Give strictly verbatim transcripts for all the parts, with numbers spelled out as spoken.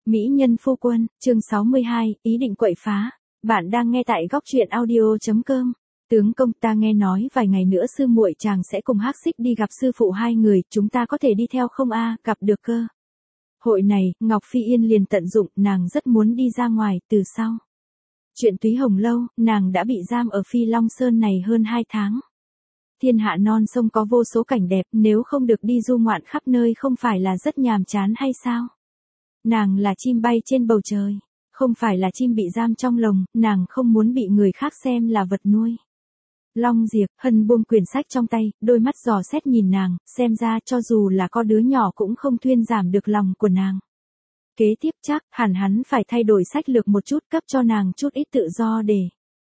Mỹ nhân phu quân, chương sáu mươi hai, ý định quậy phá. Bạn đang nghe tại góc truyện audio chấm com. Tướng công, ta nghe nói vài ngày nữa sư muội chàng sẽ cùng Hắc Xích đi gặp sư phụ hai người, chúng ta có thể đi theo không a? Gặp được cơ. Hội này, Ngọc Phi Yên liền tận dụng, nàng rất muốn đi ra ngoài, từ sau chuyện Túy Hồng Lâu, nàng đã bị giam ở Phi Long Sơn này hơn hai tháng. Thiên hạ non sông có vô số cảnh đẹp, nếu không được đi du ngoạn khắp nơi không phải là rất nhàm chán hay sao? Nàng là chim bay trên bầu trời, không phải là chim bị giam trong lồng, nàng không muốn bị người khác xem là vật nuôi. Long Diệp, Hân buông quyển sách trong tay, đôi mắt dò xét nhìn nàng, xem ra cho dù là có đứa nhỏ cũng không thuyên giảm được lòng của nàng. Kế tiếp chắc, hẳn hắn phải thay đổi sách lược một chút, cấp cho nàng chút ít tự do để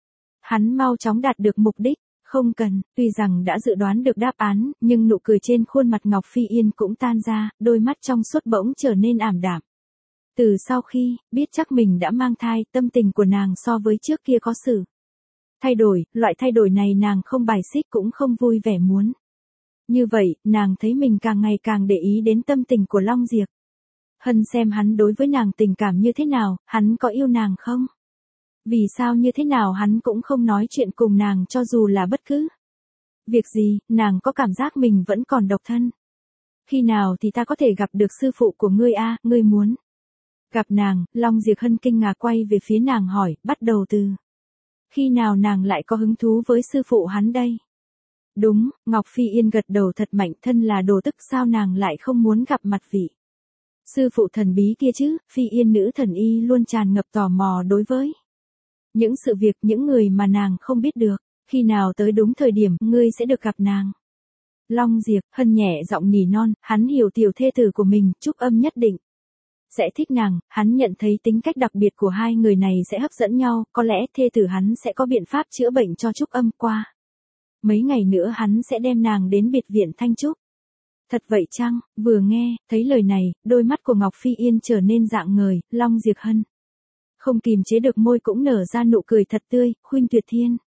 hắn mau chóng đạt được mục đích. Không cần, tuy rằng đã dự đoán được đáp án, nhưng nụ cười trên khuôn mặt Ngọc Phi Yên cũng tan ra, đôi mắt trong suốt bỗng trở nên ảm đạm. Từ sau khi biết chắc mình đã mang thai, tâm tình của nàng so với trước kia có sự thay đổi, loại thay đổi này nàng không bài xích cũng không vui vẻ muốn. Như vậy, nàng thấy mình càng ngày càng để ý đến tâm tình của Long Diệp. Hân xem hắn đối với nàng tình cảm như thế nào, hắn có yêu nàng không? Vì sao như thế nào hắn cũng không nói chuyện cùng nàng cho dù là bất cứ việc gì, nàng có cảm giác mình vẫn còn độc thân. Khi nào thì ta có thể gặp được sư phụ của ngươi a, ngươi muốn gặp nàng? Long Diệp Hân kinh ngạc quay về phía nàng hỏi, bắt đầu từ khi nào nàng lại có hứng thú với sư phụ hắn đây? Đúng, Ngọc Phi Yên gật đầu thật mạnh, thân là đồ tức sao nàng lại không muốn gặp mặt vị sư phụ thần bí kia chứ? Phi Yên nữ thần y luôn tràn ngập tò mò đối với những sự việc, những người mà nàng không biết được. Khi nào tới đúng thời điểm, ngươi sẽ được gặp nàng. Long Diệp, Hân nhẹ giọng nỉ non, hắn hiểu tiểu thê tử của mình, Trúc Âm nhất định sẽ thích nàng, hắn nhận thấy tính cách đặc biệt của hai người này sẽ hấp dẫn nhau, có lẽ thê tử hắn sẽ có biện pháp chữa bệnh cho Trúc Âm qua. Mấy ngày nữa hắn sẽ đem nàng đến biệt viện Thanh Trúc. Thật vậy chăng? Vừa nghe, thấy lời này, đôi mắt của Ngọc Phi Yên trở nên rạng ngời, Long Diệp Hân không kìm chế được môi cũng nở ra nụ cười thật tươi, Khuynh Tuyệt Thiên.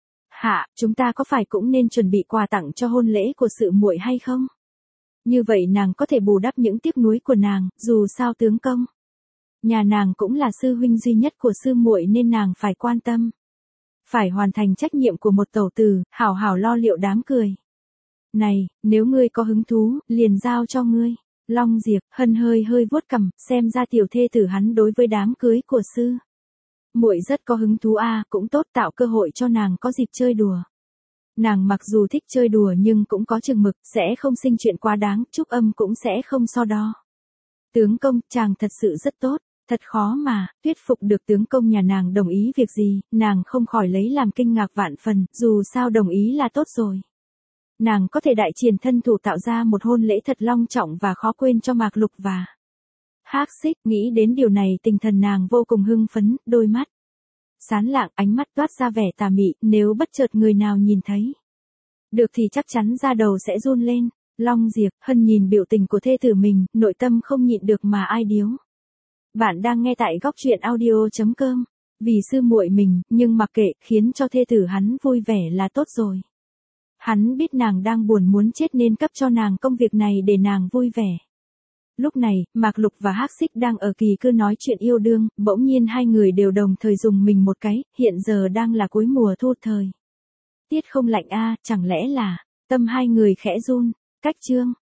Hạ, chúng ta có phải cũng nên chuẩn bị quà tặng cho hôn lễ của sự muội hay không? Như vậy nàng có thể bù đắp những tiếc nuối của nàng, dù sao tướng công nhà nàng cũng là sư huynh duy nhất của sư muội nên nàng phải quan tâm. Phải hoàn thành trách nhiệm của một tẩu tử, hảo hảo lo liệu đám cười này, nếu ngươi có hứng thú, liền giao cho ngươi. Long Diệp, Hân hơi hơi vuốt cằm, xem ra tiểu thê tử hắn đối với đám cưới của sư muội rất có hứng thú a, à, cũng tốt, tạo cơ hội cho nàng có dịp chơi đùa. Nàng mặc dù thích chơi đùa nhưng cũng có chừng mực, sẽ không sinh chuyện quá đáng, Trúc Âm cũng sẽ không so đo. Tướng công, chàng thật sự rất tốt, thật khó mà thuyết phục được tướng công nhà nàng đồng ý việc gì, nàng không khỏi lấy làm kinh ngạc vạn phần, dù sao đồng ý là tốt rồi. Nàng có thể đại triển thân thủ tạo ra một hôn lễ thật long trọng và khó quên cho Mạc Lục và Hắc Xích. Nghĩ đến điều này tinh thần nàng vô cùng hưng phấn, đôi mắt sáng lạng, ánh mắt toát ra vẻ tà mị, nếu bất chợt người nào nhìn thấy được thì chắc chắn da đầu sẽ run lên. Long Diệp, Hân nhìn biểu tình của thê tử mình, nội tâm không nhịn được mà ai điếu. Bạn đang nghe tại góc truyện audio chấm com. Vì sư muội mình, nhưng mặc kệ, khiến cho thê tử hắn vui vẻ là tốt rồi. Hắn biết nàng đang buồn muốn chết nên cấp cho nàng công việc này để nàng vui vẻ. Lúc này, Mạc Lục và Hắc Xích đang ở kỳ cư nói chuyện yêu đương, bỗng nhiên hai người đều đồng thời dùng mình một cái, hiện giờ đang là cuối mùa thu thời tiết không lạnh a, chẳng lẽ là, tâm hai người khẽ run. Cách chương